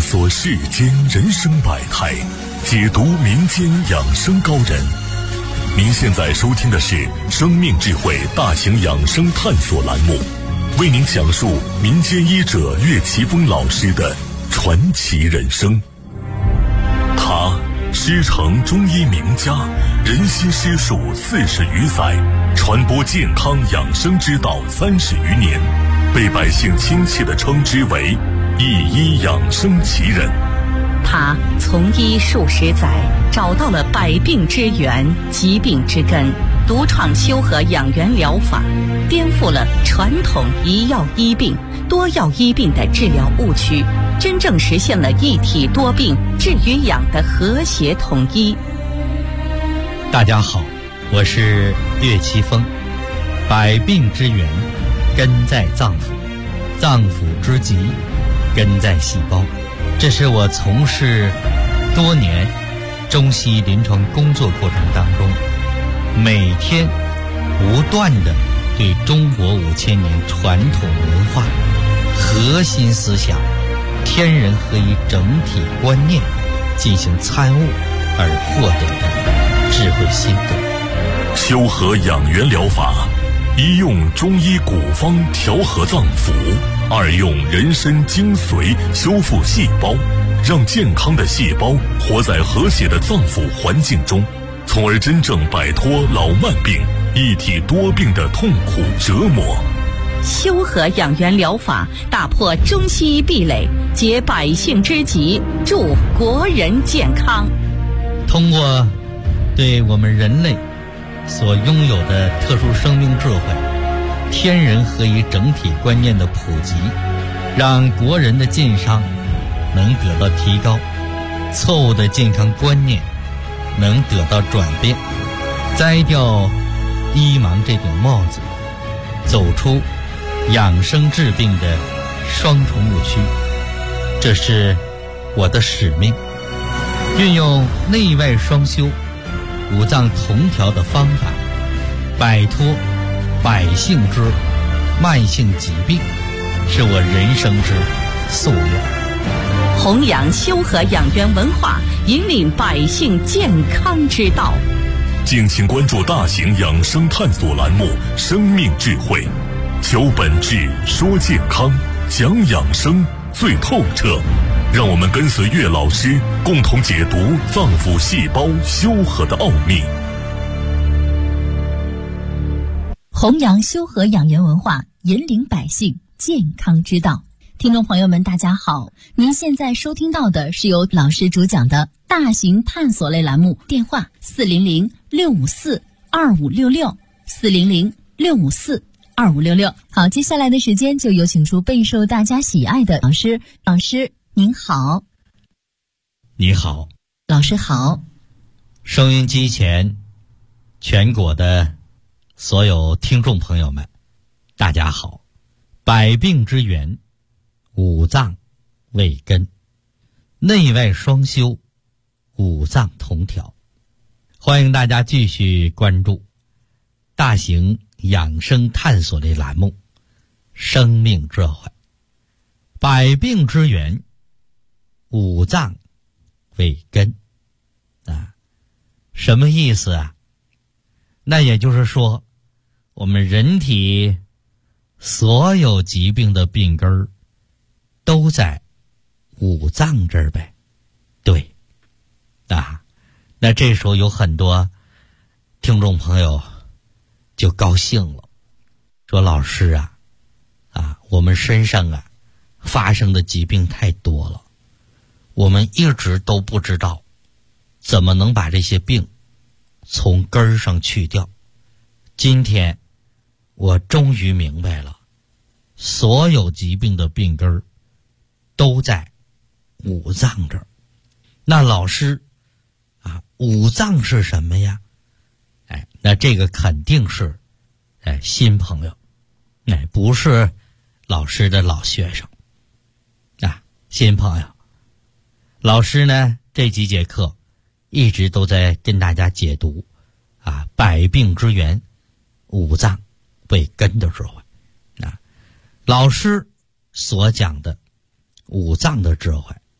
索世间人生百态，解读民间养生高人。您现在收听的是生命智慧大型养生探索栏目，为您讲述民间医者岳奇峰老师的传奇人生。他师承中医名家，人心师术40余载，传播健康养生之道30余年，被百姓亲切地称之为一医养生奇人。 他从医数十载，找到了百病之源、疾病之根，独创修和养元疗法，颠覆了传统一药医病、多药医病的治疗误区，真正实现了一体多病治与养的和谐统一。 大家好，我是岳奇峰。百病之源根在脏腑，脏腑之疾根在细胞。这是我从事多年中西医临床工作过程当中，每天不断地对中国5000年传统文化核心思想天人合一整体观念进行参悟而获得的智慧心得。 修和养元疗法，一用中医古方调和脏腑，二用人参精髓修复细胞，让健康的细胞活在和谐的脏腑环境中，从而真正摆脱老慢病、一体多病的痛苦折磨。 修和养元疗法打破中西医壁垒，解百姓之急，助国人健康。 通过对我们人类所拥有的特殊生命智慧、天人合一整体观念的普及，让国人的健康能得到提高，错误的健康观念能得到转变，摘掉医盲这顶帽子，走出养生治病的双重误区。这是我的使命，运用内外双修、五脏同调的方法，摆脱百姓之慢性疾病，是我人生之夙愿。 弘扬修和养元文化，引领百姓健康之道。 敬请关注大型养生探索栏目《生命智慧》，求本质，说健康，讲养生最透彻。让我们跟随岳老师，共同解读脏腑细胞修和的奥秘。 弘扬修和养元文化，引领百姓健康之道。听众朋友们，大家好，您现在收听到的是由老师主讲的大型探索类栏目，电话400-654-2566，400-654-2566。好，接下来的时间就有请出备受大家喜爱的老师。老师您好。 你好。 老师好。 收音机前全国的所有听众朋友们，大家好。百病之源，五脏为根，内外双修，五脏同调。欢迎大家继续关注大型养生探索类栏目《生命智慧》。百病之源，五脏为根啊，什么意思啊？那也就是说，我们人体所有疾病的病根儿都在五脏这儿呗。对啊，那这时候有很多听众朋友就高兴了，说老师啊，我们身上发生的疾病太多了，我们一直都不知道怎么能把这些病从根儿上去掉。今天我终于明白了，所有疾病的病根儿都在五脏这儿。那老师五脏是什么呀？那这个肯定是新朋友，不是老师的老学生新朋友。老师呢这几节课一直都在跟大家解读百病之源，五脏为根的智慧老师所讲的五脏的智慧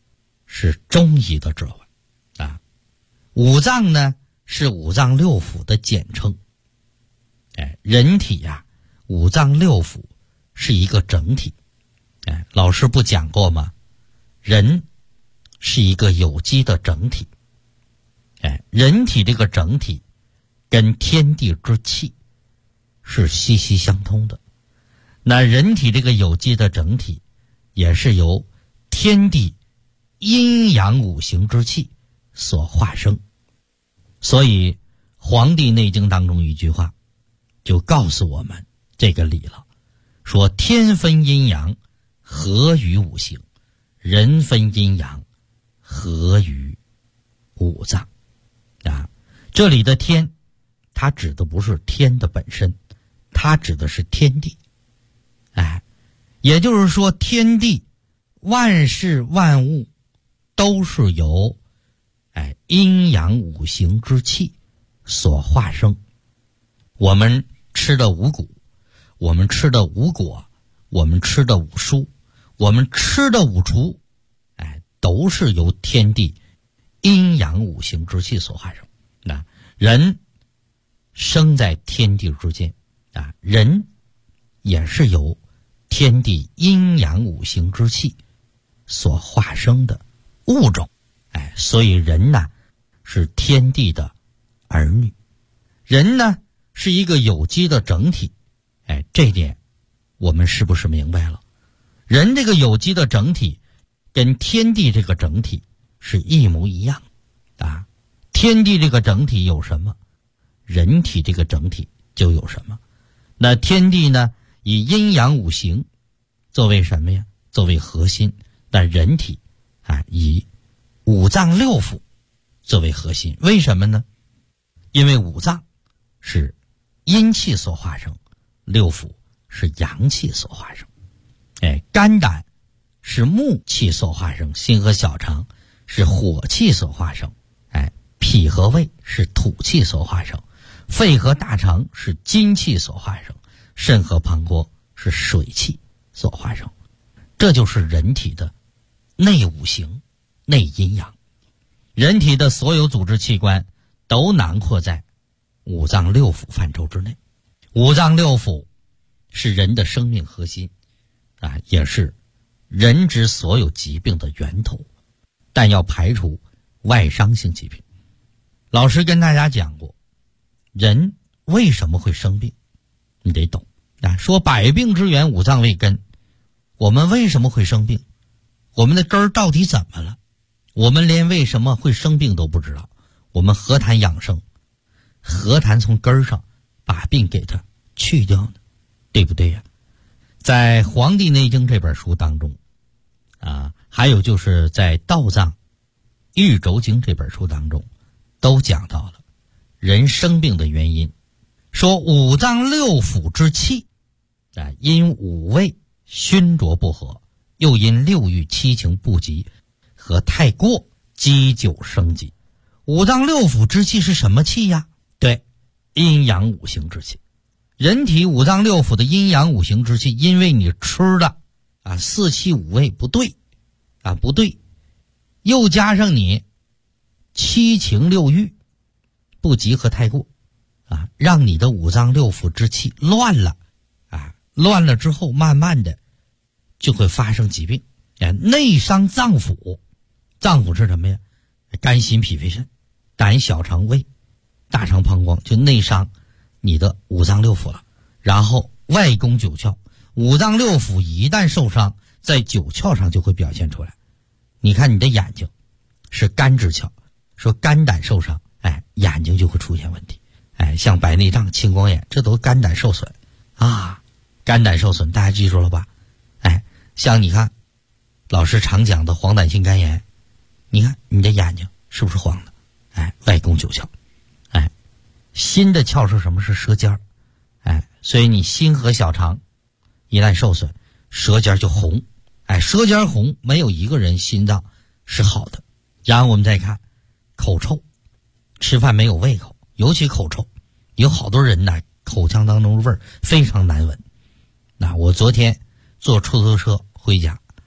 是中医的指环啊。五脏呢是五脏六腑的简称。人体呀，五脏六腑是一个整体。老师不讲过吗？人是一个有机的整体。人体这个整体跟天地之气是息息相通的。那人体这个有机的整体也是由天地阴阳五行之气所化生。所以《黄帝内经》当中一句话就告诉我们这个理了，说天分阴阳，合于五行；人分阴阳，合于五脏。这里的天，它指的不是天的本身，它指的是天地。也就是说，天地万事万物都是由阴阳五行之气所化生。我们吃的五谷，我们吃的五果，我们吃的五蔬，我们吃的五畜，都是由天地阴阳五行之气所化生。那人生在天地之间人也是由天地阴阳五行之气所化生的物种。所以人呢是天地的儿女，人呢是一个有机的整体。这点我们是不是明白了？人这个有机的整体跟天地这个整体是一模一样的。天地这个整体有什么，人体这个整体就有什么。那天地呢以阴阳五行作为什么呀？作为核心。但人体以五脏六腑作为核心。为什么呢？因为五脏是阴气所化生，六腑是阳气所化生。肝胆是木气所化生，心和小肠是火气所化生。脾和胃是土气所化生，肺和大肠是金气所化生，肾和膀胱是水气所化生。这就是人体的内五行、内阴阳。人体的所有组织器官都囊括在五脏六腑范畴之内。五脏六腑是人的生命核心也是人之所有疾病的源头。但要排除外伤性疾病。老师跟大家讲过，人为什么会生病，你得懂说百病之源，五脏为根。我们为什么会生病？我们的根儿到底怎么了？我们连为什么会生病都不知道。我们何谈养生？何谈从根儿上把病给它去掉呢？对不对呀？在《黄帝内经》这本书当中还有就是在《道藏玉轴经》这本书当中都讲到了人生病的原因，说五脏六腑之气因五味熏浊不和，又因六欲七情不及和太过，积久生疾。五脏六腑之气是什么气呀？对，阴阳五行之气。人体五脏六腑的阴阳五行之气，因为你吃的四气五味不对不对，又加上你七情六欲不及和太过让你的五脏六腑之气乱了乱了之后慢慢的就会发生疾病内伤脏腑。脏腑是什么呀？肝心脾肺肾，胆小肠胃大肠膀胱，就内伤你的五脏六腑了。然后外攻九窍，五脏六腑一旦受伤，在九窍上就会表现出来。你看你的眼睛是肝之窍，说肝胆受伤眼睛就会出现问题像白内障、青光眼，这都肝胆受损肝胆受损大家记住了吧？像你看老师常讲的黄疸性肝炎，你看你的眼睛是不是黄的外攻九窍心的窍是什么？是舌尖所以你心和小肠一旦受损，舌尖就红舌尖红，没有一个人心脏是好的。然后我们再看口臭，吃饭没有胃口，尤其口臭，有好多人口腔当中味儿非常难闻。我昨天坐出租车回家，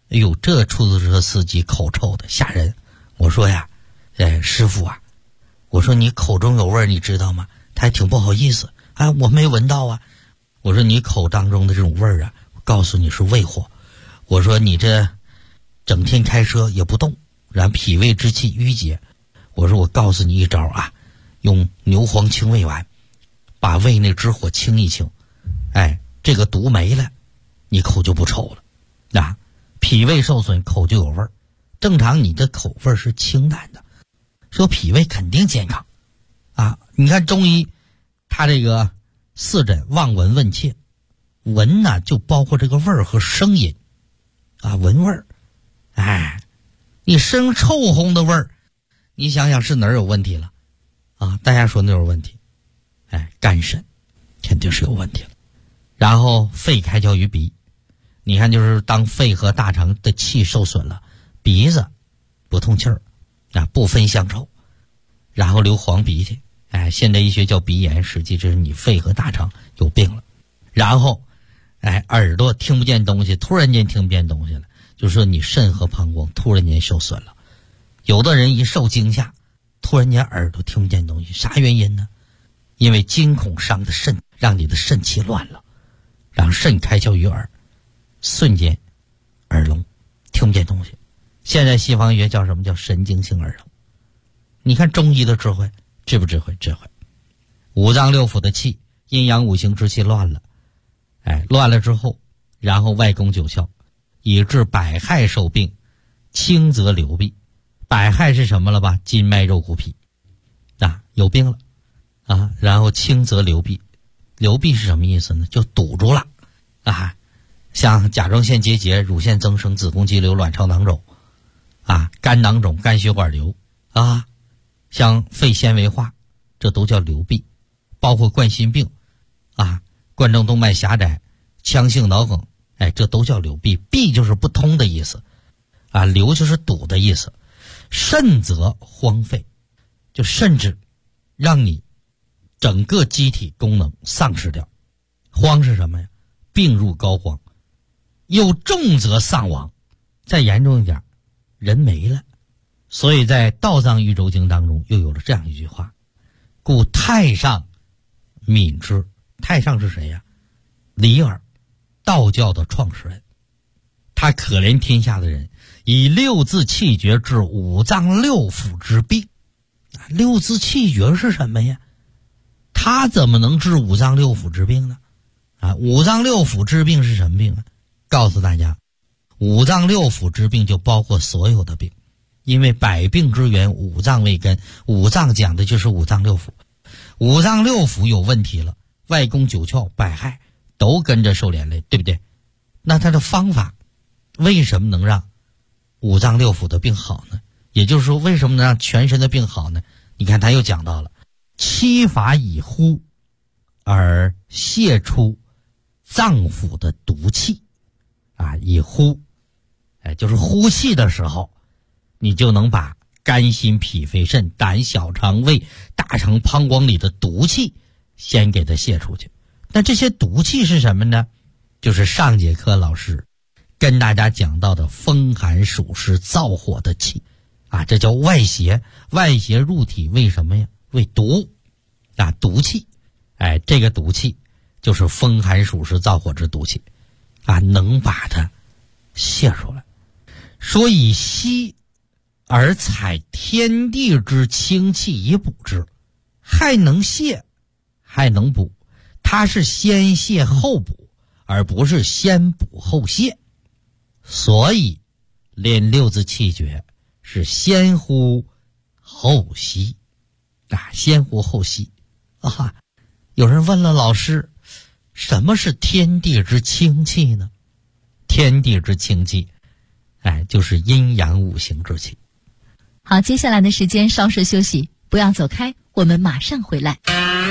哎呦，这出租车司机口臭的吓人。我说呀，师傅啊，我说你口中有味儿，你知道吗？他还挺不好意思，我没闻到啊。我说你口当中的这种味儿啊，我告诉你是胃火。我说你这整天开车也不动，然后脾胃之气郁结。我说我告诉你一招啊，用牛黄清胃丸，把胃内之火清一清，这个毒没了，你口就不臭了。脾胃受损，口就有味儿。正常你的口味是清淡的，说脾胃肯定健康你看中医，他这个四诊望闻问切，闻呢就包括这个味儿和声音闻味儿。你生臭烘的味儿，你想想是哪儿有问题了大家说哪有问题？肝肾肯定是有问题了。然后肺开窍于鼻，你看就是当肺和大肠的气受损了，鼻子不通气儿不分香臭，然后流黄鼻涕，现代医学叫鼻炎，实际这是你肺和大肠有病了。然后耳朵听不见东西，突然间听不见东西了，就是说你肾和膀胱突然间受损了。有的人一受惊吓，突然间耳朵听不见东西，啥原因呢？因为惊恐伤的肾，让你的肾气乱了，让肾开窍于耳，瞬间耳聋，听不见东西。现在西方医学叫什么？叫神经性耳聋。你看中医的智慧，智不智慧？智慧。五脏六腑的气，阴阳五行之气乱了，乱了之后，然后外攻九窍，以致百害受病，轻则流弊。百害是什么了吧？筋脉肉骨皮有病了然后轻则流弊。流弊是什么意思呢？就堵住了像甲状腺结节、乳腺增生、子宫肌瘤、卵巢囊肿肝囊肿、肝血管瘤像肺纤维化，这都叫流弊。包括冠心病冠状动脉狭窄、腔性脑梗，这都叫流弊。弊就是不通的意思流就是堵的意思。甚则荒废，就甚至让你整个机体功能丧失掉。荒是什么呀？病入膏肓。又重则丧亡，再严重一点，人没了。所以在《道藏喻州经》当中又有了这样一句话：故太上悯之。太上是谁呀？李耳，道教的创始人。他可怜天下的人，以六字气绝治五脏六腑之病。六字气绝是什么呀？他怎么能治五脏六腑之病呢？五脏六腑之病是什么病？告诉大家，五脏六腑之病就包括所有的病，因为百病之源五脏为根，五脏讲的就是五脏六腑。五脏六腑有问题了，外攻九窍，百害都跟着受连累，对不对？那他的方法为什么能让五脏六腑的病好呢？也就是说，为什么能让全身的病好呢？你看他又讲到了七法以呼而泄出脏腑的毒气以呼就是呼气的时候，你就能把肝心脾肺肾胆小肠胃大肠膀胱里的毒气先给它泄出去。那这些毒气是什么呢？就是上节课老师跟大家讲到的风寒暑湿燥火的气这叫外邪。外邪入体为什么呀？为毒毒气。这个毒气就是风寒暑湿燥火之毒气能把它泄出来。说以息而采天地之清气以补之，还能泄还能补。它是先泄后补，而不是先补后泄。所以练六字气绝是先呼后吸先呼后吸有人问了老师，什么是天地之清气呢？天地之清气就是阴阳五行之气。 好，接下来的时间稍事休息，不要走开，我们马上回来。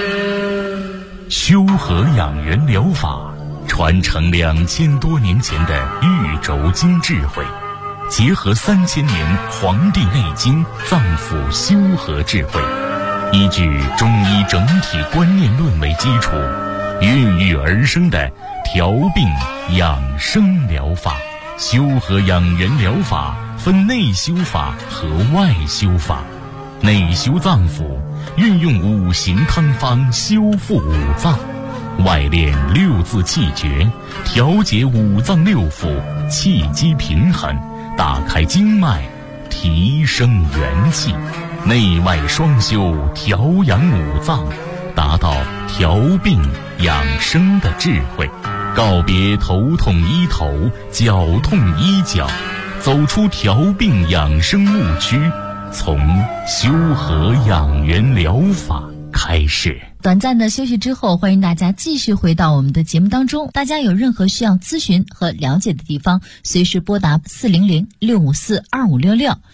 修和养元疗法传承2000多年前的玉轴经智慧，结合3000年《黄帝内经》脏腑修和智慧，依据中医整体观念论为基础，孕育而生的调病养生疗法。 修和养元疗法分内修法和外修法。内修脏腑，运用五行汤方修复五脏；外练六字气诀，调节五脏六腑，气机平衡，打开经脉，提升元气。内外双修，调养五脏，达到调病养生的智慧。告别头痛医头，脚痛医脚，走出调病养生误区，从修和养元疗法开始。 短暂的休息之后，欢迎大家继续回到我们的节目当中。大家有任何需要咨询和了解的地方，随时拨打400-654-2566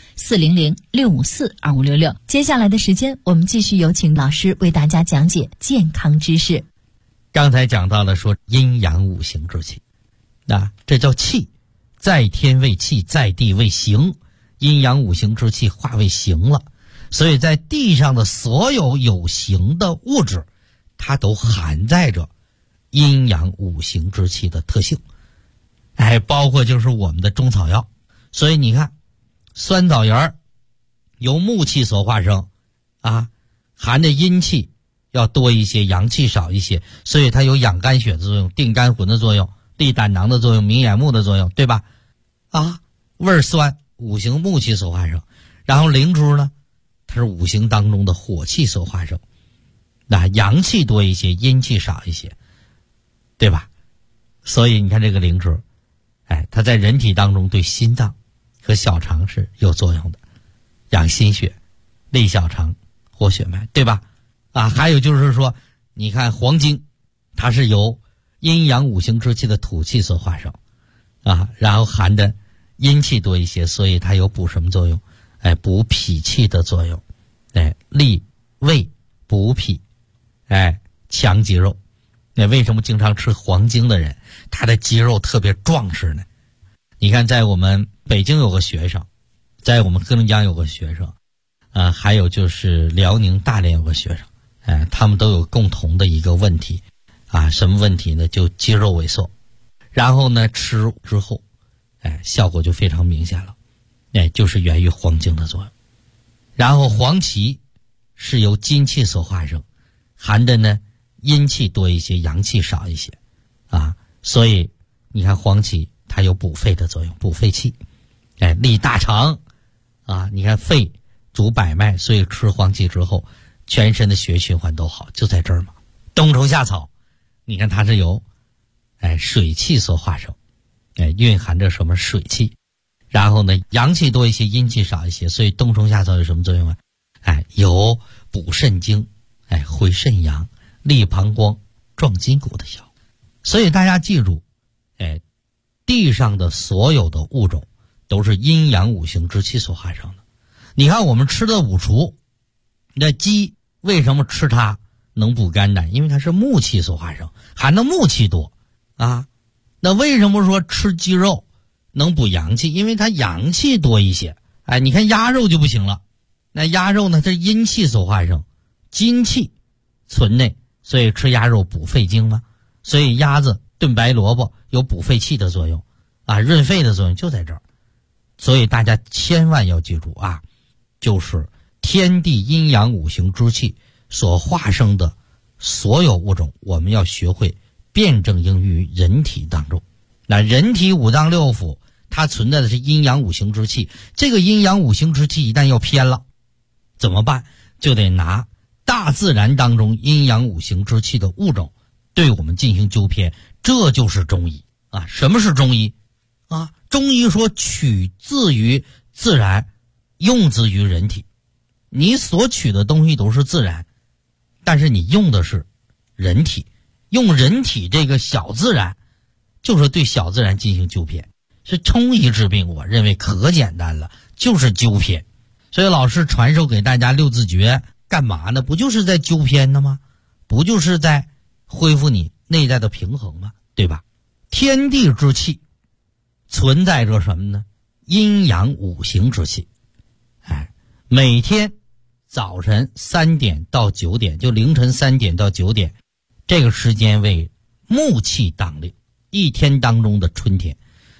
400-654-2566。接下来的时间，我们继续有请老师为大家讲解健康知识。 刚才讲到了说阴阳五行之气，这叫气，在天为气，在地为形，阴阳五行之气化为形了。所以在地上的所有有形的物质，它都含在着阴阳五行之气的特性，包括就是我们的中草药。所以你看，酸枣仁由木气所化生，含着阴气要多一些，阳气少一些，所以它有养肝血的作用，定肝魂的作用，利胆囊的作用，明眼目的作用，对吧？味酸，五行木气所化生。然后灵珠呢，它是五行当中的火气所化生，阳气多一些，阴气少一些，对吧？所以你看这个灵珠，它在人体当中对心脏和小肠是有作用的，养心血，利小肠，活血脉，对吧？还有就是说，你看黄精，它是由阴阳五行之气的土气所化生，然后含的阴气多一些，所以它有补什么作用？补脾气的作用，利胃补脾，强肌肉。为什么经常吃黄精的人，他的肌肉特别壮实呢？你看，在我们北京有个学生，在我们黑龙江有个学生，还有就是辽宁大连有个学生。他们都有共同的一个问题，什么问题呢？就肌肉萎缩，然后呢吃之后，效果就非常明显了，就是源于黄精的作用。然后黄芪是由金气所化生，含着呢阴气多一些，阳气少一些，所以你看黄芪它有补肺的作用，补肺气，利大肠，你看肺主百脉，所以吃黄芪之后，全身的血循环都好，就在这儿嘛。冬虫夏草，你看它是由水气所化生，蕴含着什么水气，然后呢阳气多一些，阴气少一些，所以冬虫夏草有什么作用啊？有补肾精，回肾阳，利膀胱，壮筋骨的效果。所以大家记住，地上的所有的物种都是阴阳五行之气所化生的。你看我们吃的五畜，那鸡为什么吃它能补肝胆？因为它是木气所化生，含的木气多那为什么说吃鸡肉能补阳气？因为它阳气多一些。你看鸭肉就不行了，那鸭肉呢，它是阴气所化生，金气存内，所以吃鸭肉补肺经嘛。所以鸭子炖白萝卜有补肺气的作用，润肺的作用就在这儿。所以大家千万要记住就是天地阴阳五行之气所化生的所有物种，我们要学会辩证应用于人体当中。那人体五脏六腑它存在的是阴阳五行之气，这个阴阳五行之气一旦要偏了怎么办？就得拿大自然当中阴阳五行之气的物种对我们进行纠偏，这就是中医什么是中医中医说取自于自然，用之于人体。你所取的东西都是自然，但是你用的是人体，用人体这个小自然，就是对小自然进行纠偏。是中医治病，我认为可简单了，就是纠偏。所以老师传授给大家六字诀干嘛呢？不就是在纠偏的吗？不就是在恢复你内在的平衡吗？对吧？天地之气存在着什么呢？阴阳五行之气。每天早晨3点到9点，就凌晨3点到9点，这个时间为木气当令，一天当中的春天。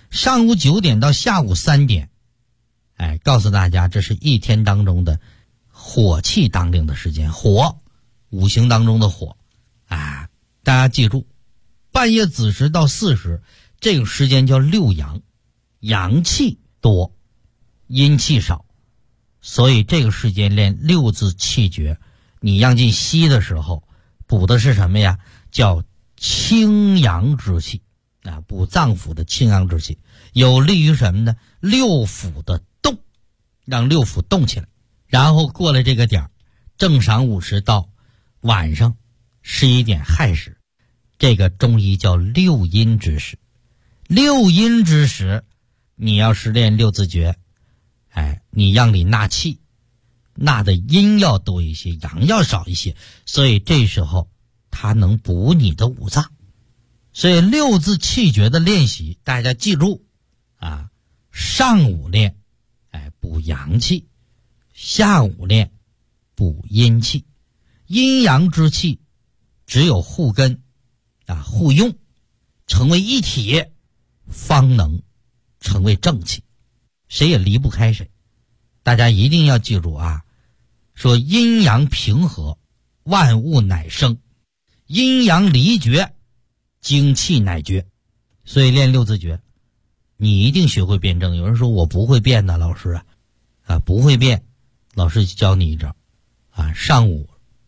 上午9点到下午3点，告诉大家这是一天当中的火气当令的时间，火，五行当中的火，大家记住，半夜子时到巳时，这个时间叫六阳，阳气多，阴气少，所以这个时间练六字气诀，你要进西的时候，补的是什么呀？叫清阳之气补脏腑的清阳之气，有利于什么呢？六腑的动，让六腑动起来。然后过了这个点儿，正晌午时到晚上11点亥时，这个中医叫六阴之时。六阴之时，你要是练六字诀，你让你纳气，纳的阴要多一些，阳要少一些，所以这时候它能补你的五脏。所以六字气诀的练习，大家记住上午练补阳气，下午练补阴气。阴阳之气只有互根互用，成为一体，方能成为正气，谁也离不开谁。大家一定要记住说阴阳平和，万物乃生，阴阳离绝，精气乃绝。所以练六字诀，你一定学会辩证。有人说我不会辩的，老师不会辩，老师教你一招上午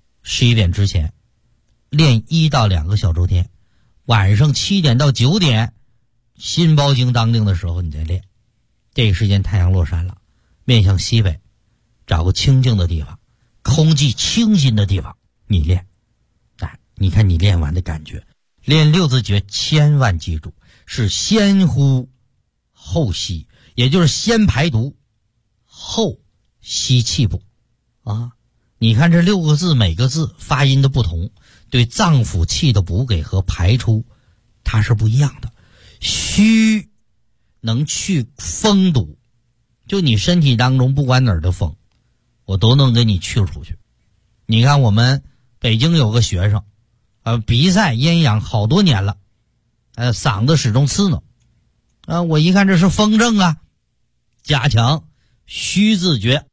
11点之前练1到2个小周天，晚上7点到9点心包经当令的时候你再练。这个时间太阳落山了，面向西北，找个清静的地方，空气清新的地方你练。你看你练完的感觉。练六字诀千万记住，是先呼后吸，也就是先排毒后吸气补你看这6个字，每个字发音的不同，对脏腑气的补给和排出它是不一样的。虚能去风毒，就你身体当中不管哪儿的风，我都能给你去出去。你看我们北京有个学生鼻塞咽痒好多年了，嗓子始终刺挠我一看这是风症加强虚字诀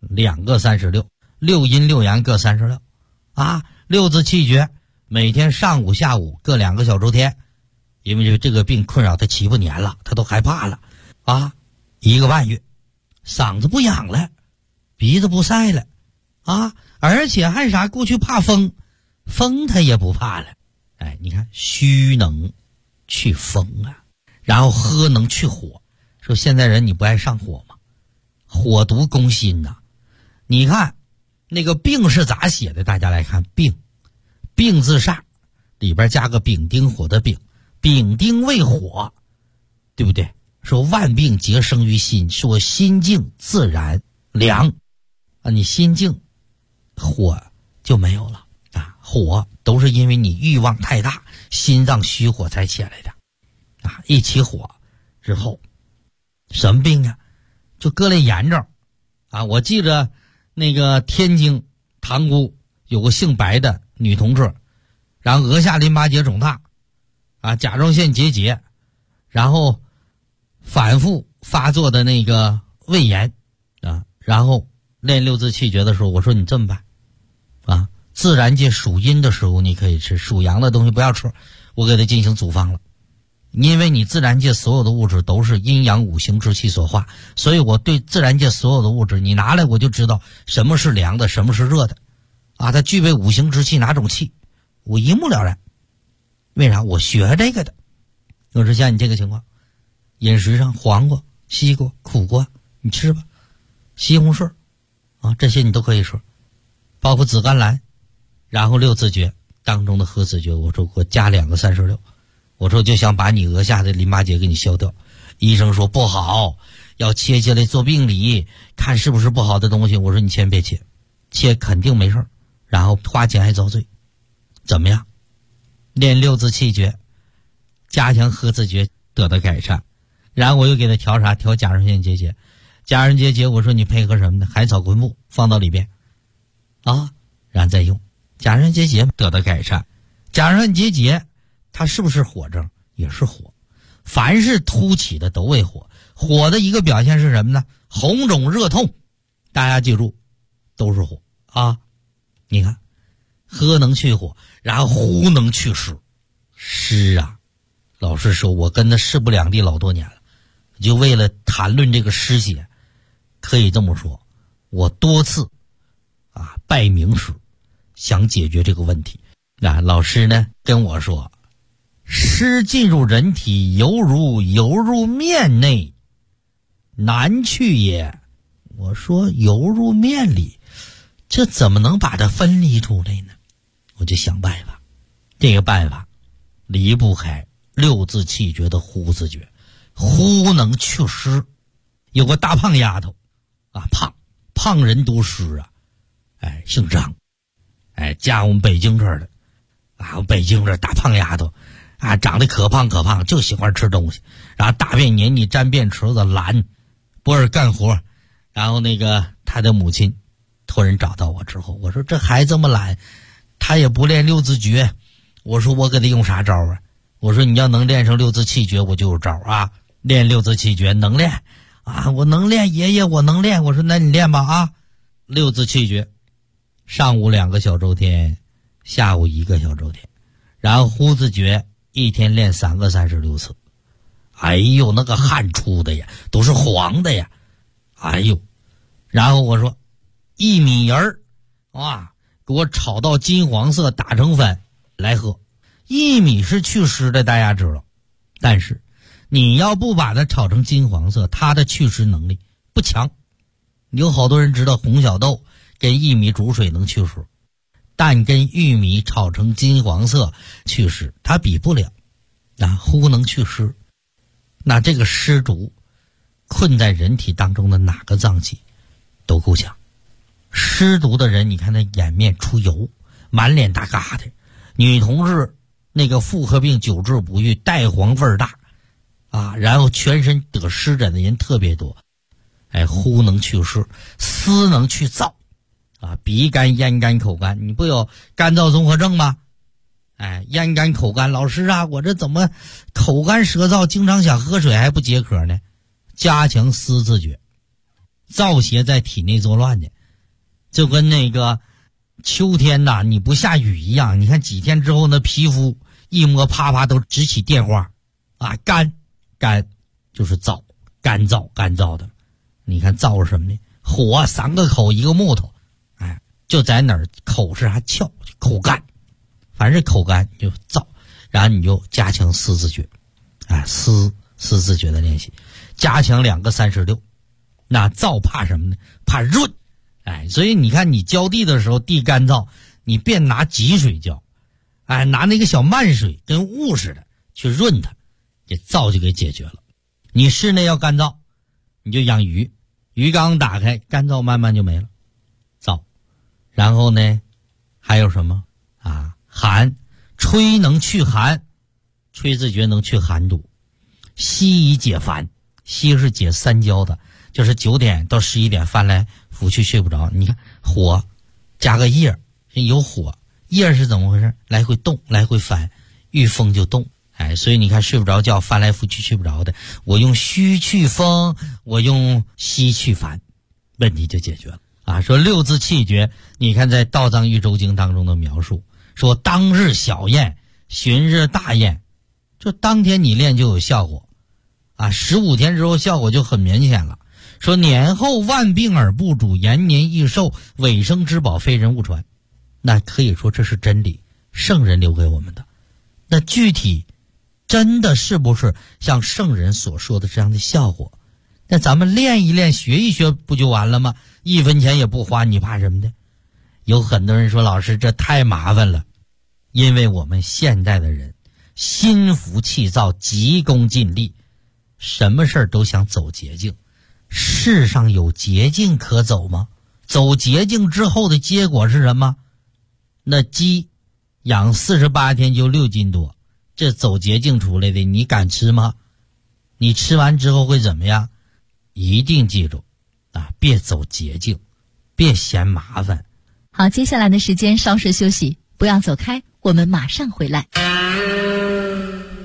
2个36，六阴六阳各36六字气诀每天上午下午各2个小周天。因为这个病困扰他7、8年了，他都害怕了1个半月嗓子不痒了，鼻子不塞了而且还啥，过去怕风他也不怕了。你看虚能去风然后喝能去火。说现在人你不爱上火吗？火毒攻心你看那个病是咋写的？大家来看病字煞里边加个丙丁火的丙，丙丁为火，对不对？说万病皆生于心，说心静自然凉你心静火就没有了火都是因为你欲望太大，心脏虚火才起来的一起火之后什么病就各类炎症我记着那个天津塘沽有个姓白的女同志，然后额下淋巴结肿大甲状腺结节，然后反复发作的那个胃炎然后练六字气诀的时候，我说你这么办自然界属阴的食物你可以吃，属阳的东西不要吃，我给它进行组方了。因为你自然界所有的物质都是阴阳五行之气所化，所以我对自然界所有的物质你拿来我就知道什么是凉的，什么是热的它具备五行之气哪种气，我一目了然。为啥？我学这个的。我说像你这个情况，饮食上黄瓜、西瓜、苦瓜你吃吧，西红柿这些你都可以吃，包括紫甘蓝。然后六字诀当中的合字诀，我说给我加2个36，我说就想把你额下的淋巴结给你消掉。医生说不好，要切下来做病理，看是不是不好的东西。我说你千别切，切肯定没事，然后花钱还遭罪。怎么样？练六字气诀，加强合字诀得到改善。然后我又给他调啥？调甲状腺结节。甲状腺结节我说你配合什么呢？海草昆布放到里边然后再用。甲状腺结节得到改善。甲状腺结节它是不是火症？也是火。 凡是凸起的都为火，火的一个表现是什么呢？红肿热痛，大家记住，都是火啊！你看，喝能去火，然后呼能去湿。湿啊，老师说我跟他势不两立老多年了，就为了谈论这个湿邪，可以这么说，我多次拜名师，想解决这个问题。老师呢跟我说，湿进入人体，犹如油入面内，难去也。我说油入面里，这怎么能把它分离出来呢？我就想办法，这个办法离不开六字气诀的呼字诀。呼能去湿，有个大胖丫头胖人都湿啊，姓张，家我们北京这儿的北京这大胖丫头长得可胖，就喜欢吃东西，然后大便黏腻，沾便池子，懒，不爱干活。然后他的母亲托人找到我之后，我说这孩子这么懒，他也不练六字诀。我说我给他用啥招啊？我说你要能练上六字气诀，我就有招啊。练六字气诀能练我能练，爷爷我能练。我说那你练吧六字气诀，上午2个小周天，下午1个小周天，然后呼字诀一天练3个36次。那个汗出的呀，都是黄的呀。然后我说薏米仁儿给我炒到金黄色，打成粉来喝。薏米是祛湿的，大家知道，但是你要不把它炒成金黄色，它的祛湿能力不强。有好多人知道红小豆跟薏米煮水能祛湿，但跟玉米炒成金黄色祛湿它比不了。呼能祛湿，那这个湿毒困在人体当中的哪个脏器都够呛。湿毒的人，你看他颜面出油，满脸大疙瘩，女同志那个妇科病久治不愈，带黄味儿大然后全身得湿疹的人特别多。呼能祛湿，思能去燥鼻干、咽干、口干，你不有干燥综合症吗？咽干口干，老师我这怎么口干舌燥，经常想喝水还不解渴呢？加强思字诀，燥邪在体内作乱的，就跟秋天你不下雨一样。你看几天之后那皮肤一摸啪都直起电花干就是燥，干燥的。你看燥是什么呢？火3个口1个木头，就在哪儿口是翘，口干，凡是口干就燥。然后你就加强思字诀思字诀的练习，加强2个36。那燥怕什么呢？怕润。所以你看你浇地的时候地干燥，你别拿急水浇，拿那个小慢水跟雾似的去润它，这燥就给解决了。你室内要干燥，你就养鱼，鱼缸打开，干燥慢慢就没了，燥。然后呢还有什么寒，吹能去寒，吹字诀能去寒毒。息以解烦，息是解三焦的，就是9点到11点翻来覆去睡不着。你看火加个叶，有火，叶是怎么回事？来回动，来回翻，遇风就动。所以你看睡不着觉，翻来覆去睡不着的，我用虚去风，我用息去烦，问题就解决了说六字气诀，你看在《道藏喻州经》当中的描述，说当日小验，旬日大验，就当天你练就有效果15天之后效果就很明显了。说年后万病而不主，延年益寿，尾生之宝，非人勿传。那可以说这是真理，圣人留给我们的。那具体真的是不是像圣人所说的这样的效果？那咱们练一练，学一学不就完了吗？1分钱也不花，你怕什么的？有很多人说老师这太麻烦了，因为我们现代的人心浮气躁，急功近利，什么事儿都想走捷径。世上有捷径可走吗？走捷径之后的结果是什么？那鸡养48天就6斤多，这走捷径出来的，你敢吃吗？你吃完之后会怎么样？一定记住别走捷径，别嫌麻烦。 好，接下来的时间稍事休息，不要走开，我们马上回来。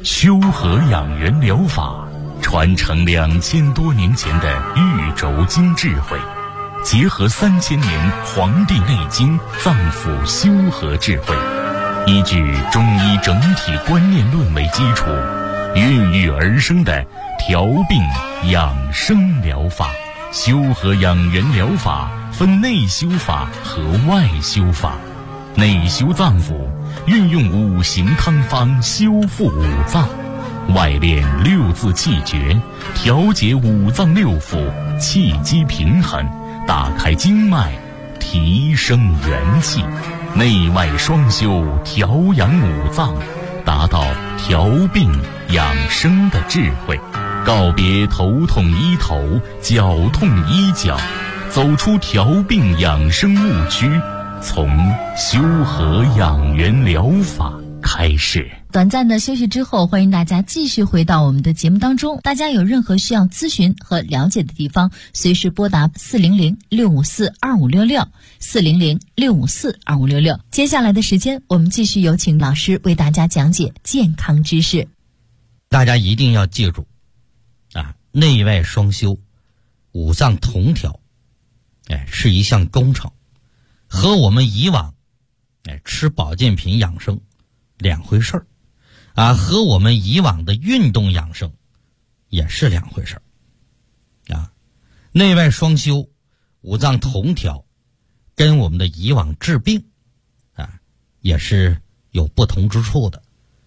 修和养元疗法传承2000多年前的玉轴经智慧，结合3000年《黄帝内经》脏腑修和智慧，依据中医整体观念论为基础，孕育而生的调病养生疗法。修和养元疗法分内修法和外修法。内修脏腑，运用5行汤方修复5脏；外练6字气诀，调节5脏6腑，气机平衡，打开经脉，提升元气。内外双修，调养5脏，达到调病养生的智慧。告别头痛医头，脚痛医脚，走出调病养生误区，从修和养元疗法开始。 短暂的休息之后，欢迎大家继续回到我们的节目当中。大家有任何需要咨询和了解的地方，随时拨打400-654-2566 400-654-2566。接下来的时间，我们继续有请老师为大家讲解健康知识。 大家一定要记住内外双修，5脏同调，是一项工程，和我们以往吃保健品养生两回事儿和我们以往的运动养生也是两回事儿内外双修，5脏同调，跟我们的以往治病也是有不同之处的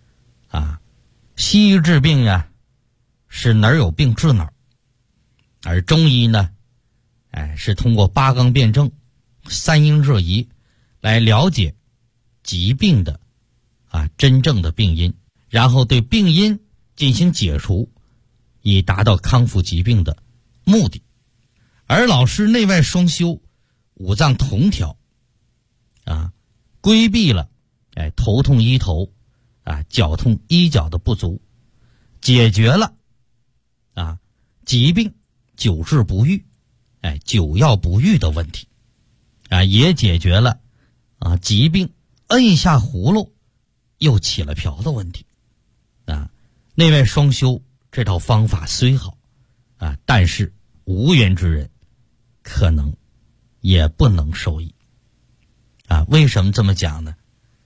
西医治病是哪儿有病治哪儿，而中医呢是通过8纲辩证、3因热仪来了解疾病的真正的病因，然后对病因进行解除，以达到康复疾病的目的。而老师内外双修，5脏同调规避了头痛医头脚痛医脚的不足，解决了疾病久治不愈久药不愈的问题也解决了疾病摁下葫芦又起了瓢的问题内外双修这套方法虽好但是无缘之人可能也不能受益为什么这么讲呢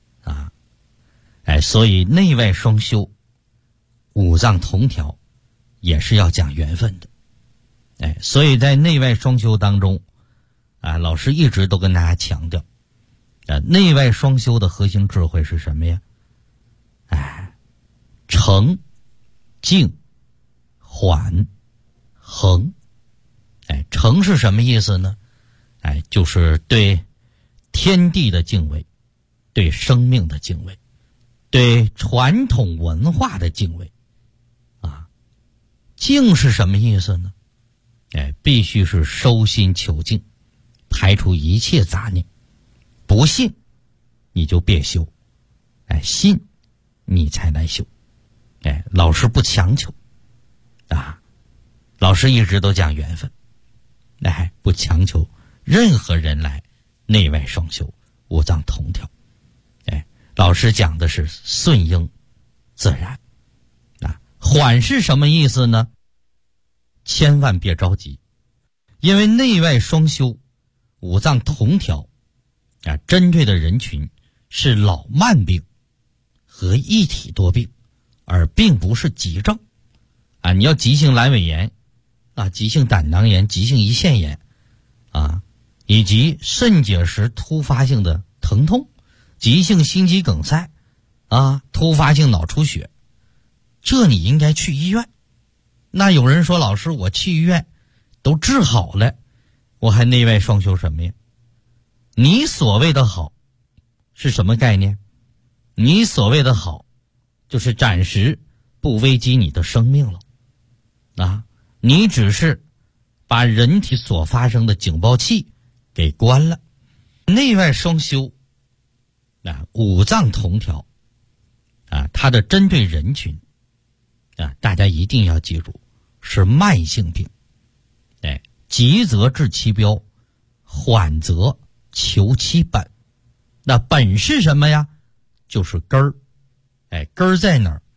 所以内外双修，5脏同调也是要讲缘分的所以在内外双修当中老师一直都跟大家强调内外双修的核心智慧是什么呀诚、静、缓、恒诚是什么意思呢就是对天地的敬畏，对生命的敬畏，对传统文化的敬畏静是什么意思呢必须是收心求静，排除一切杂念。不信你就别修信你才来修老师不强求老师一直都讲缘分不强求任何人来内外双修，5脏同调老师讲的是顺应自然缓是什么意思呢？千万别着急，因为内外双修，5脏同调针对的人群是老慢病和一体多病，而并不是急症你要急性阑尾炎急性胆囊炎、急性胰腺炎以及肾结石突发性的疼痛、急性心肌梗塞突发性脑出血，这你应该去医院。那有人说老师我去医院都治好了，我还内外双修什么呀？你所谓的好是什么概念？你所谓的好就是暂时不危及你的生命了你只是把人体所发生的警报器给关了。内外双修5脏同调它的针对人群大家一定要记住，是慢性病急则治其标，缓则求其本。那本是什么呀？就是根儿根儿在哪儿？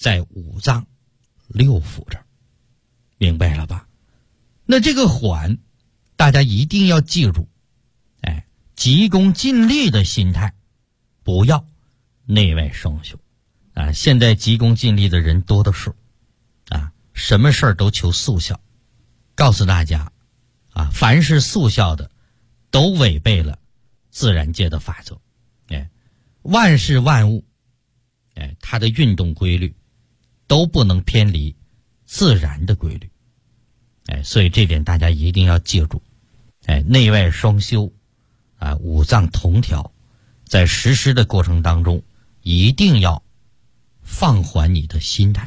在五脏六腑这儿，明白了吧？那这个缓，大家一定要记住，急功近利的心态，不要内外双修啊！现在急功近利的人多的是啊，什么事儿都求速效。告诉大家啊，凡是速效的，都违背了自然界的法则。万事万物，它的运动规律都不能偏离自然的规律。所以这点大家一定要记住。内外双修啊，五脏同调，在实施的过程当中，一定要放缓你的心态。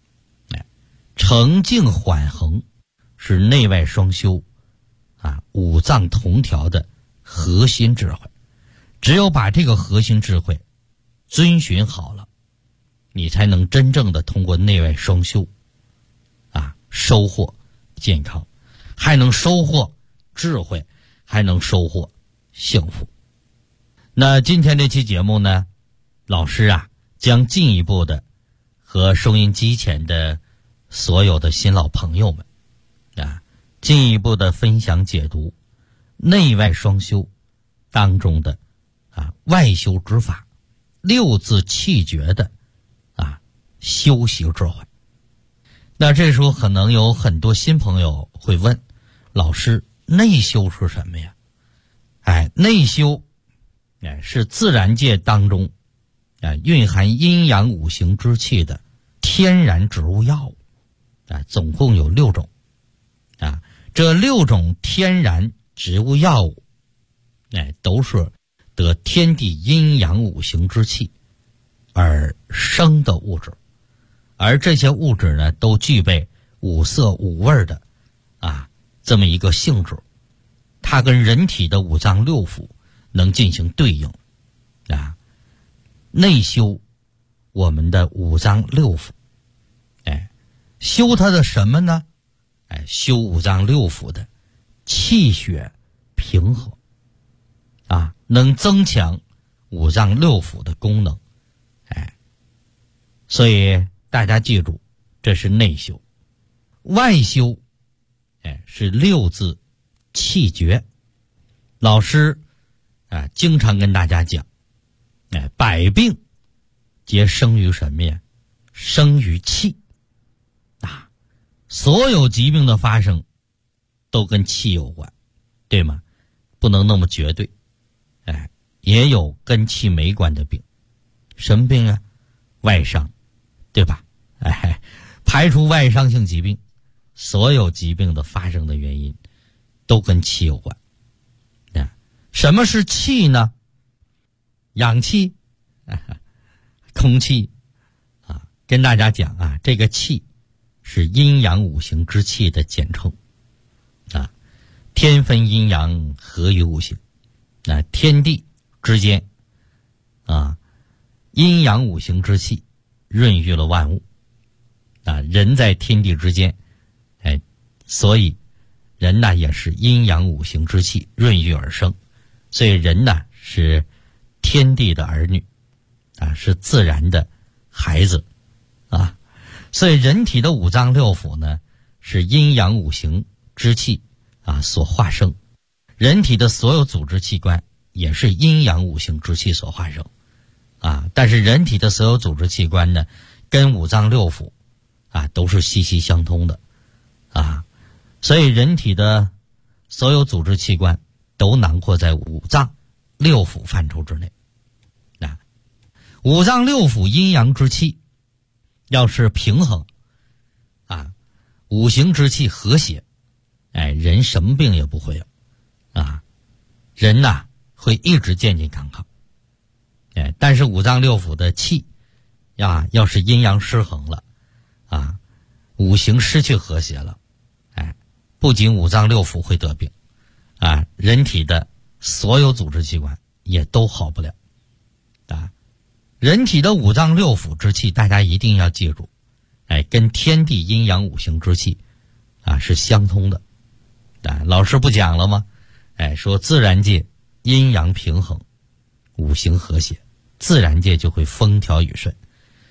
澄静缓衡是内外双修啊，五脏同调的核心智慧。只有把这个核心智慧遵循好了，你才能真正的通过内外双修啊，收获健康，还能收获智慧，还能收获幸福。那今天这期节目呢，老师啊将进一步的和收音机前的所有的新老朋友们啊，进一步的分享解读内外双修当中的外修之法，六字气诀的修习智慧。那这时候可能有很多新朋友会问，老师，内修是什么呀？内修是自然界当中蕴含阴阳五行之气的天然植物药物总共有6种这6种天然植物药物都是得天地阴阳五行之气而生的物质，而这些物质呢，都具备五色五味的这么一个性质，它跟人体的五脏六腑能进行对应内修我们的五脏六腑，修它的什么呢？修五脏六腑的气血平和能增强五脏六腑的功能。所以大家记住，这是内修。外修是6字气诀。老师经常跟大家讲百病皆生于什么呀？生于气所有疾病的发生都跟气有关，对吗？不能那么绝对。也有跟气没关的病。什么病啊？外伤，对吧？排除外伤性疾病，所有疾病的发生的原因都跟气有关。什么是气呢？氧气空气跟大家讲这个气是阴阳五行之气的简称天分阴阳，合于五行。天地之间阴阳五行之气润育了万物人在天地之间所以人呢也是阴阳五行之气润育而生，所以人呢是天地的儿女是自然的孩子所以人体的五脏六腑呢是阴阳五行之气所化生，人体的所有组织器官也是阴阳五行之气所化生但是人体的所有组织器官呢跟五脏六腑都是息息相通的所以人体的所有组织器官都囊括在五脏六腑范畴之内五脏六腑阴阳之气要是平衡五行之气和谐人什么病也不会有人会一直健健康康但是五脏六腑的气要是阴阳失衡了五行失去和谐了不仅五脏六腑会得病人体的所有组织器官也都好不了人体的五脏六腑之气大家一定要记住跟天地阴阳五行之气是相通的老师不讲了吗说自然界阴阳平衡五行和谐，自然界就会风调雨顺。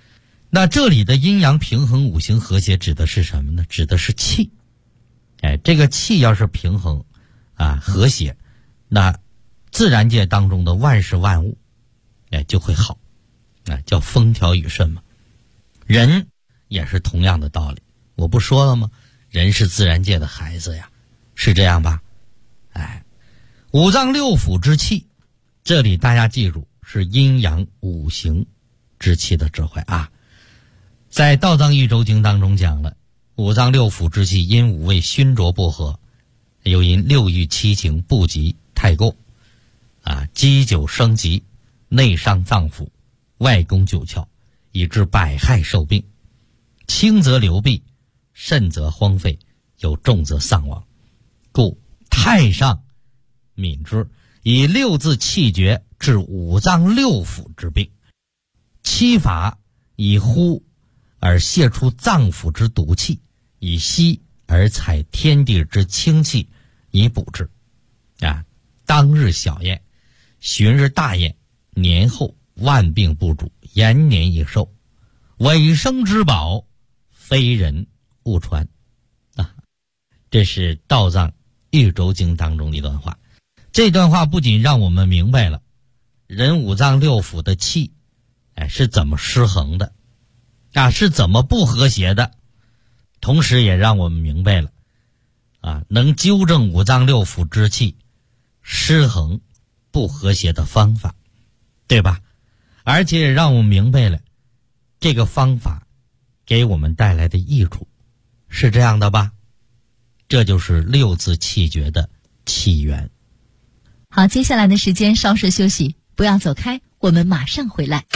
那这里的阴阳平衡、五行和谐指的是什么呢？指的是气。这个气要是平衡和谐，那自然界当中的万事万物就会好，叫风调雨顺嘛。人也是同样的道理，我不说了吗？人是自然界的孩子呀，是这样吧？五脏六腑之气，这里大家记住是阴阳五行之气的智慧啊。在《道藏喻州经》当中讲了，五脏六腑之气因五味熏浊不和，又因六欲七情不及太过积久生疾，内伤脏腑，外攻九窍，以致百害受病。轻则流弊，甚则荒废，有重则丧亡。故太上敏之，以六字气绝治五脏六腑之病。七法以呼而泄出脏腑之毒气，以息而采天地之清气，以补之。当日小宴，旬日大宴，年后万病不主，延年益寿。尾生之宝，非人勿传。这是《道藏喻州经》当中的一段话。这段话不仅让我们明白了人五脏六腑的气是怎么失衡的是怎么不和谐的，同时也让我们明白了能纠正五脏六腑之气失衡不和谐的方法，对吧？而且也让我们明白了这个方法给我们带来的益处，是这样的吧？这就是六字气诀的起源。 好，接下来的时间稍事休息，不要走开，我们马上回来。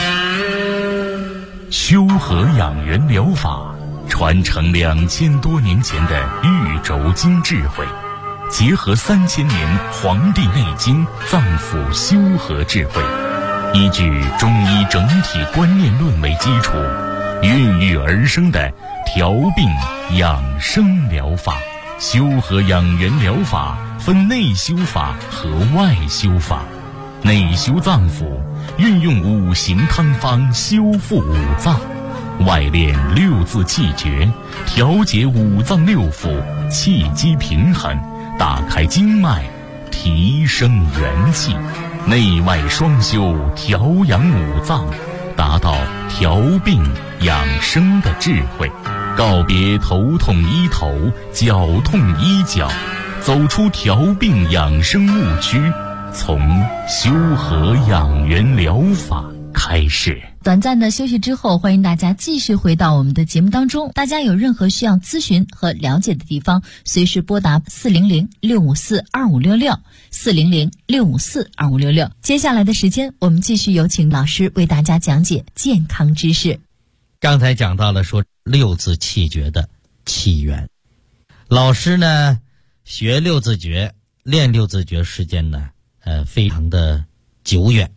修和养元疗法传承2000多年前的玉轴经智慧，结合3000年《黄帝内经》脏腑修和智慧，依据中医整体观念论为基础，孕育而生的调病养生疗法。修和养元疗法分内修法和外修法。内修脏腑，运用五行汤方修复五脏；外练六字气诀，调节五脏六腑，气机平衡，打开经脉，提升元气。内外双修，调养五脏，达到调病养生的智慧。告别头痛医头，脚痛医脚，走出调病养生误区，从修和养元疗法开始。 短暂的休息之后，欢迎大家继续回到我们的节目当中。大家有任何需要咨询和了解的地方，随时拨打400-654-2566 400-654-2566。接下来的时间，我们继续有请老师为大家讲解健康知识。 刚才讲到了说六字气诀的起源，老师呢学六字诀、练六字诀时间呢非常的久远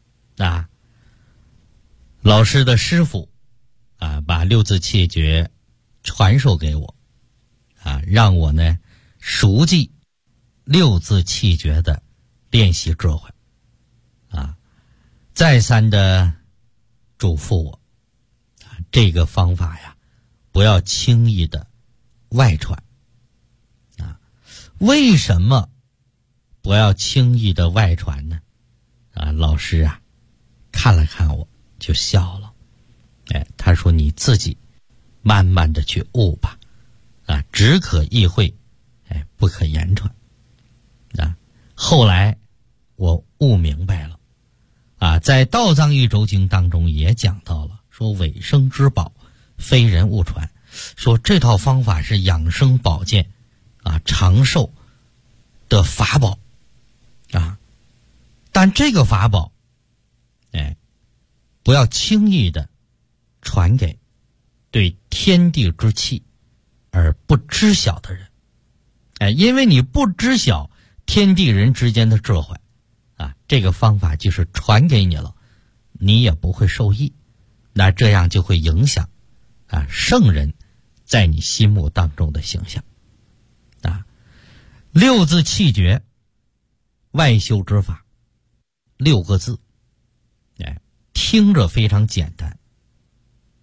老师的师傅把六字气诀传授给我让我呢熟记六字气诀的练习智慧再三的嘱咐我这个方法呀不要轻易的外传为什么不要轻易的外传呢老师看了看我就笑了他说你自己慢慢的去悟吧只可意会不可言传后来我悟明白了在《道藏喻州经》当中也讲到了说尾生之宝非人勿传，说这套方法是养生保健长寿的法宝但这个法宝不要轻易的传给对天地之气而不知晓的人因为你不知晓天地人之间的智慧这个方法就是传给你了，你也不会受益，那这样就会影响圣人在你心目当中的形象六字气诀外修之法6个字听着非常简单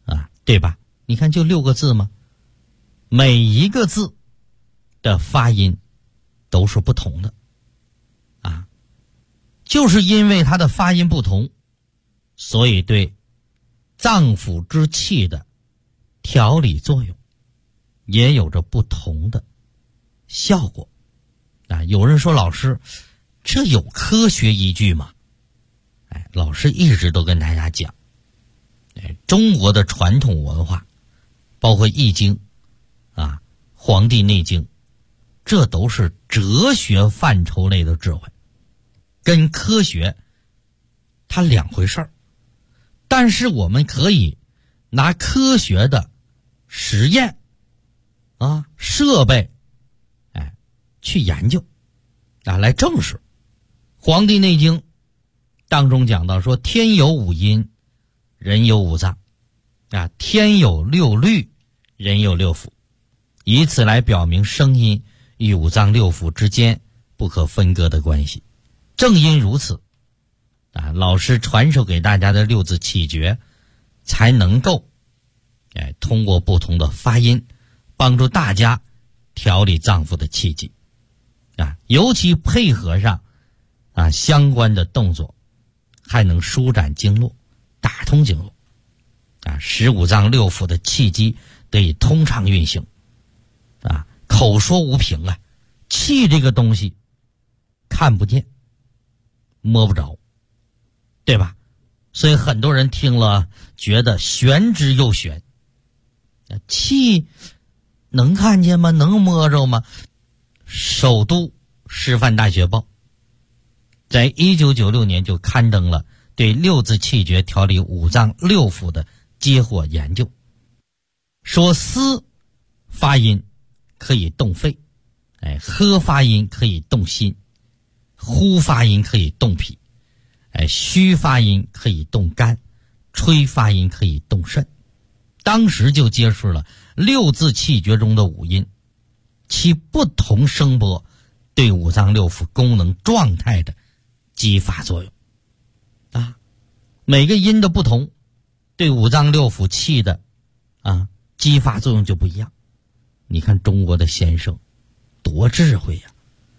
对吧？你看就6个字嘛，每一个字的发音都是不同的啊，就是因为它的发音不同，所以对脏腑之气的调理作用也有着不同的效果啊。有人说老师，这有科学依据吗？老师一直都跟大家讲，中国的传统文化，包括易经啊、黄帝内经，这都是哲学范畴类的智慧，跟科学它两回事儿。但是我们可以拿科学的实验啊、设备去研究啊，来证实。黄帝内经当中讲到说，天有5阴，人有5脏啊，天有6律，人有6腑，以此来表明声音与5脏6腑之间不可分割的关系。正因如此啊，老师传授给大家的6字气诀才能够通过不同的发音帮助大家调理脏腑的气机啊，尤其配合上相关的动作，还能舒展经络，打通经络啊，使5脏6腑的气机得以通畅运行啊。口说无凭啊，气这个东西看不见摸不着，对吧？所以很多人听了觉得玄之又玄，气能看见吗？能摸着吗？首都师范大学报在1996年就刊登了对6字气诀调理5脏6腑的结果研究，说思发音可以动肺，喝发音可以动心，呼发音可以动脾，虚发音可以动肝，吹发音可以动肾。当时就揭示了6字气诀中的5音，其不同声波对5脏6腑功能状态的激发作用啊，每个音的不同，对5脏6腑气的激发作用就不一样。你看中国的先生多智慧呀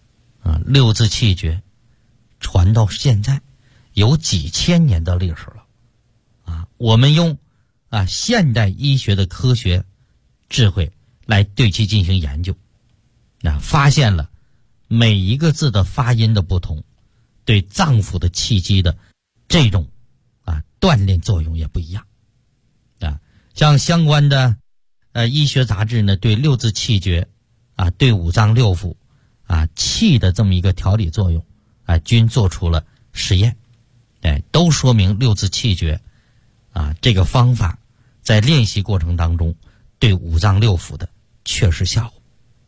！6字气诀传到现在有几千年的历史了啊！我们用现代医学的科学智慧来对其进行研究，发现了每一个字的发音的不同，对脏腑的气机的这种锻炼作用也不一样啊。像相关的医学杂志呢，对6字气诀对5脏6腑气的这么一个调理作用均做出了实验，都说明6字气诀这个方法在练习过程当中对5脏6腑的确实效果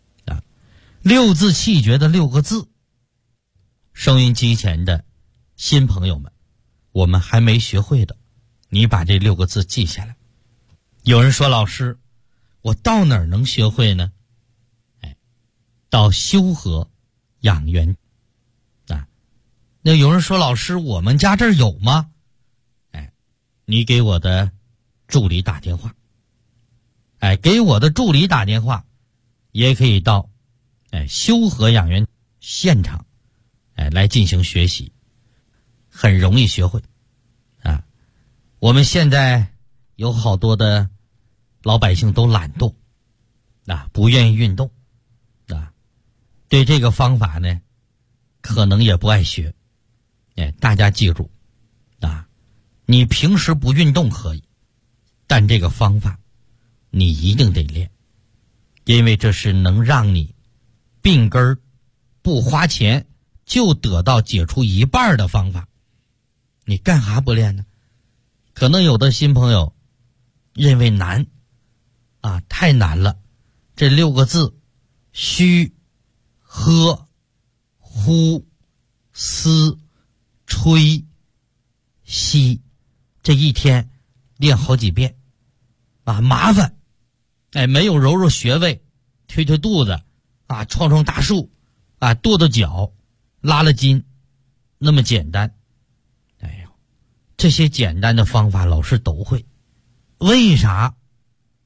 6字气诀的6个字，收音机前的新朋友们，我们还没学会的，你把这6个字记下来。有人说老师，我到哪儿能学会呢？到修和养元那有人说老师，我们家这儿有吗？你给我的助理打电话，给我的助理打电话，也可以到修和养元现场来进行学习，很容易学会我们现在有好多的老百姓都懒惰不愿意运动对这个方法呢可能也不爱学。大家记住你平时不运动可以，但这个方法你一定得练，因为这是能让你病根不花钱就得到解除一半的方法，你干哈不练呢？可能有的新朋友认为难太难了，这6个字虚、喝、呼、思、吹、吸，这一天练好几遍麻烦没有揉揉穴位，推推肚子撞撞大树跺跺脚，拉拉筋，那么简单。这些简单的方法老师都会，为啥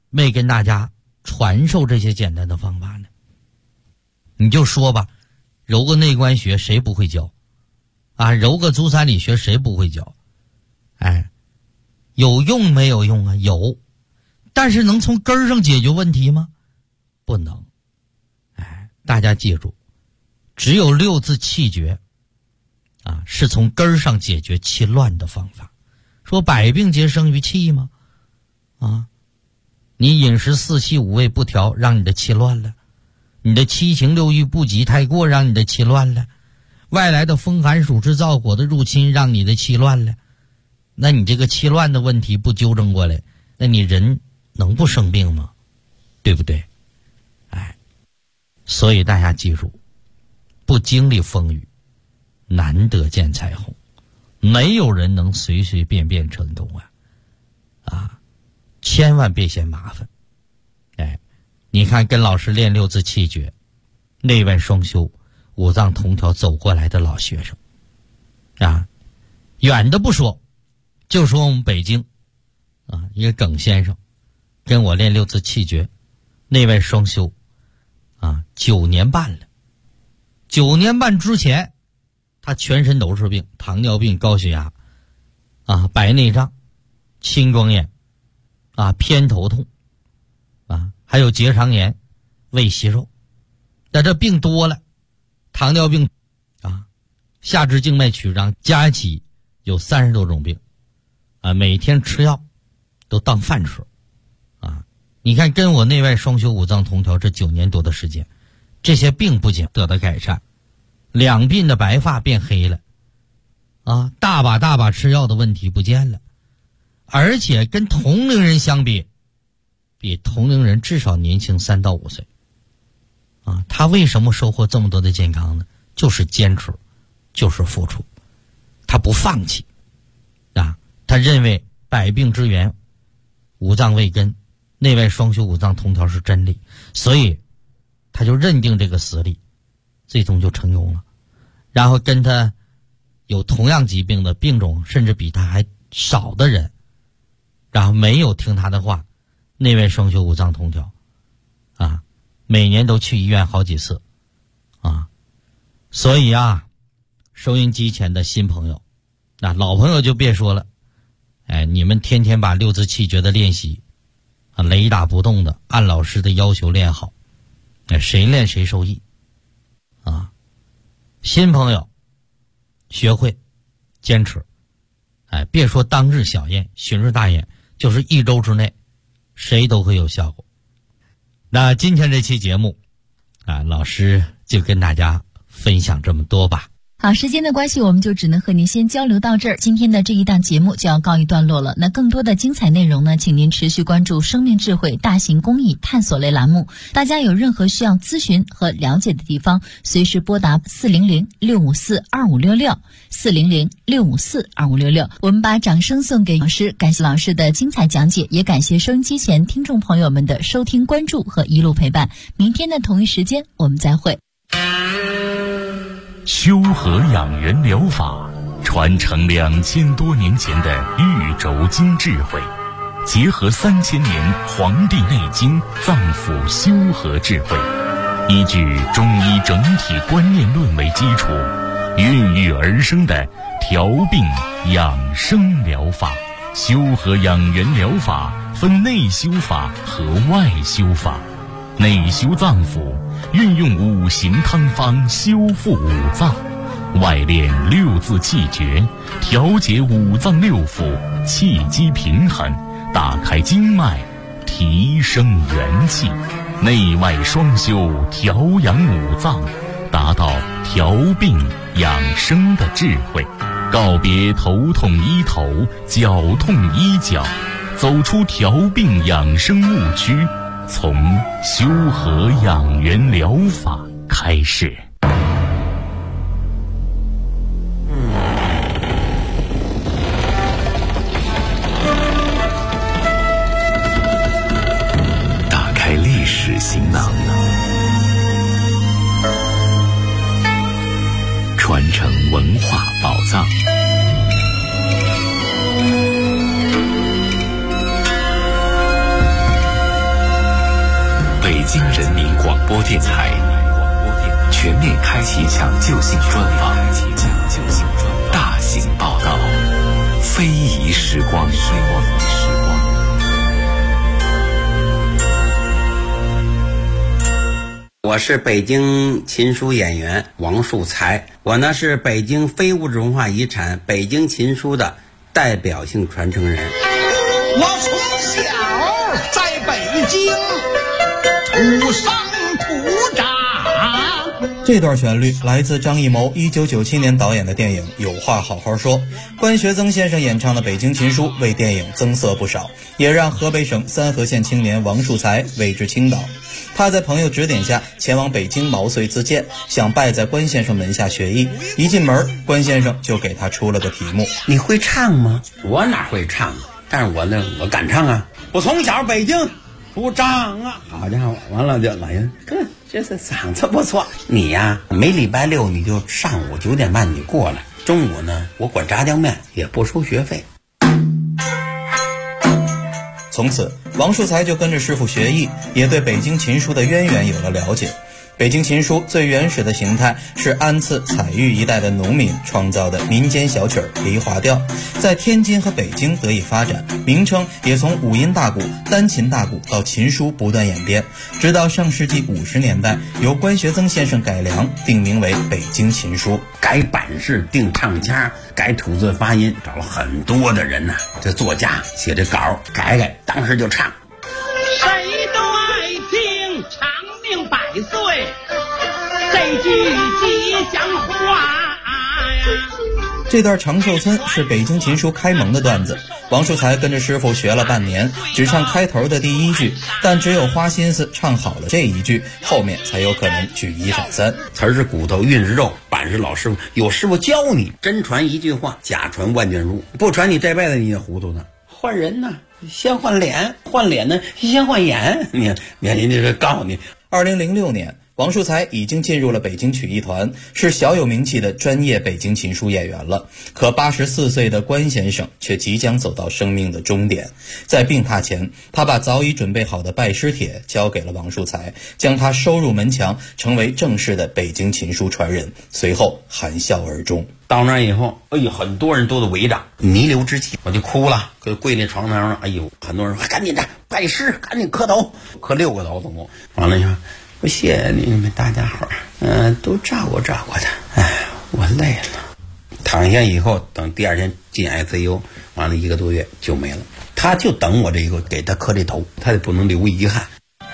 没跟大家传授这些简单的方法呢？你就说吧，揉个内关穴谁不会教啊？揉个足三里穴谁不会教？哎，有用没有用啊？有，但是能从根儿上解决问题吗？不能。哎，大家记住，只有六字气诀啊，是从根儿上解决气乱的方法。说百病皆生于气吗？啊，你饮食四气五味不调，让你的气乱了；你的七情六欲不及太过，让你的气乱了；外来的风寒暑湿燥火的入侵，让你的气乱了。那你这个气乱的问题不纠正过来，那你人能不生病吗？对不对？哎，所以大家记住，不经历风雨，难得见彩虹。没有人能随随便便成功啊！千万别嫌麻烦。哎，你看跟老师练六字气诀，内外双修，五脏同调走过来的老学生啊，远的不说，就说我们北京啊，一个耿先生跟我练六字气诀，内外双修啊，9年半了。9年半之前，他全身都是病，糖尿病、高血压啊，白内障、青光眼啊，偏头痛啊，还有结肠炎、胃息肉。但这病多了，糖尿病啊，下肢静脉曲张加一起有30多种病啊，每天吃药都当饭吃啊。你看跟我内外双修五脏同调这9年多的时间，这些病不仅得到改善，两鬓的白发变黑了啊，大把吃药的问题不见了，而且跟同龄人相比，比同龄人至少年轻3到5岁啊。他为什么收获这么多的健康呢？就是坚持，就是付出，他不放弃啊。他认为百病之源五脏未根，内外双修五脏同调是真理，所以他就认定这个实力，最终就成功了。然后跟他有同样疾病的病种甚至比他还少的人，然后没有听他的话，内外双修五脏同调啊，每年都去医院好几次啊。所以啊，收音机前的新朋友，那老朋友就别说了，哎，你们天天把六字气诀的练习啊，雷打不动的按老师的要求练好，哎，谁练谁受益啊。新朋友学会坚持，哎，别说当日小验旬日大验，就是1周之内谁都会有效果。那今天这期节目啊，老师就跟大家分享这么多吧。 好，时间的关系，我们就只能和您先交流到这儿。今天的这一档节目就要告一段落了。那更多的精彩内容呢，请您持续关注生命智慧大型公益探索类栏目。大家有任何需要咨询和了解的地方，随时拨打400-654-2566 400-654-2566。我们把掌声送给老师，感谢老师的精彩讲解，也感谢收音机前听众朋友们的收听关注和一路陪伴。明天的同一时间我们再会。 修和养元疗法传承2000多年前的玉轴经智慧，结合3000年《黄帝内经》脏腑修和智慧，依据中医整体观念论为基础，孕育而生的调病养生疗法。修和养元疗法分内修法和外修法。内修脏腑，运用5行汤方修复五脏；外练6字气诀，调节五脏六腑，气机平衡，打开经脉，提升元气。内外双修，调养五脏，达到调病养生的智慧。告别头痛医头，脚痛医脚，走出调病养生误区，从修和养元疗法开始。打开历史行囊，传承文化宝藏。 北京人民广播电台全面开启抢救性专访，大型报道，非遗时光。 我是北京琴书演员王树才，我呢是北京非物质文化遗产北京琴书的代表性传承人。 我从小在北京土生土长。 这段旋律来自张艺谋1997年导演的电影《有话好好说》，关学增先生演唱的《北京琴书》为电影增色不少，也让河北省三河县青年王树才为之倾倒。他在朋友指点下前往北京毛遂自荐，想拜在关先生门下学艺。一进门，关先生就给他出了个题目： 你会唱吗？我哪会唱啊？但是我敢唱啊！我从小北京土长啊！好家伙，完了就老人，这是嗓子不错。你呀，每礼拜六你就上午9点半你过来，中午呢我管炸酱面，也不收学费。 从此，王树才就跟着师傅学艺，也对北京琴书的渊源有了了解。北京琴书最原始的形态是安次、采玉一带的农民创造的民间小曲梨花调，在天津和北京得以发展，名称也从五音大鼓、单琴大鼓到琴书不断演变，直到上世纪50年代由关学增先生改良，定名为北京琴书。 改版式、定唱腔、改吐字发音，找了很多的人呐，这作家写这稿改，当时就唱。 谁都爱听长命百岁这句吉祥话呀。 这段长寿村是北京琴书开蒙的段子，王树才跟着师傅学了半年，只唱开头的第一句，但只有花心思唱好了这一句，后面才有可能举一反三。 词儿是骨头，韵是肉，板是老师傅，有师傅教你，真传一句话，假传万卷书，不传你这辈子你也糊涂呢。换人呢，先换脸，换脸呢先换眼，你人家告诉你。 2006年，王树才已经进入了北京曲艺团，是小有名气的专业北京琴书演员了。可84岁的关先生却即将走到生命的终点，在病榻前，他把早已准备好的拜师帖交给了王树才，将他收入门墙，成为正式的北京琴书传人。随后含笑而终。 到那以后，哎呦，很多人都围着，弥留之际，我就哭了，就跪那床上了。哎呦，很多人说赶紧的拜师，赶紧磕头，磕6个头总共。完了你说，我谢谢你们大家伙儿，都照顾照顾他。哎，我累了。躺下以后，等第2天进 ICU， 完了1个多月就没了。他就等我这个给他磕这头，他也不能留遗憾。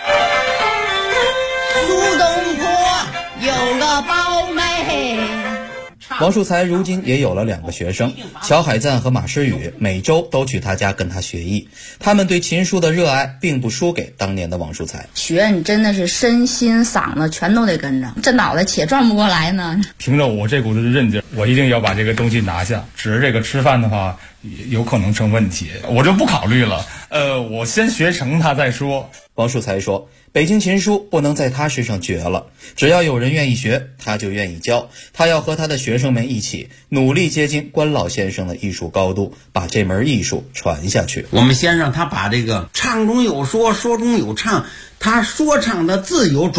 苏东坡有个胞妹。 王树才如今也有了2个学生，乔海赞和马诗雨，每周都去他家跟他学艺。他们对琴书的热爱并不输给当年的王树才。 学你真的是身心嗓子全都得跟着，这脑袋且转不过来呢。 凭着我这股子韧劲，我一定要把这个东西拿下。只是这个吃饭的话，有可能成问题，我就不考虑了。我先学成它再说。 王树才说，北京琴书不能在他身上绝了，只要有人愿意学，他就愿意教。他要和他的学生们一起努力接近关老先生的艺术高度，把这门艺术传下去。 我们先让他把这个唱中有说，说中有唱，他说唱的自由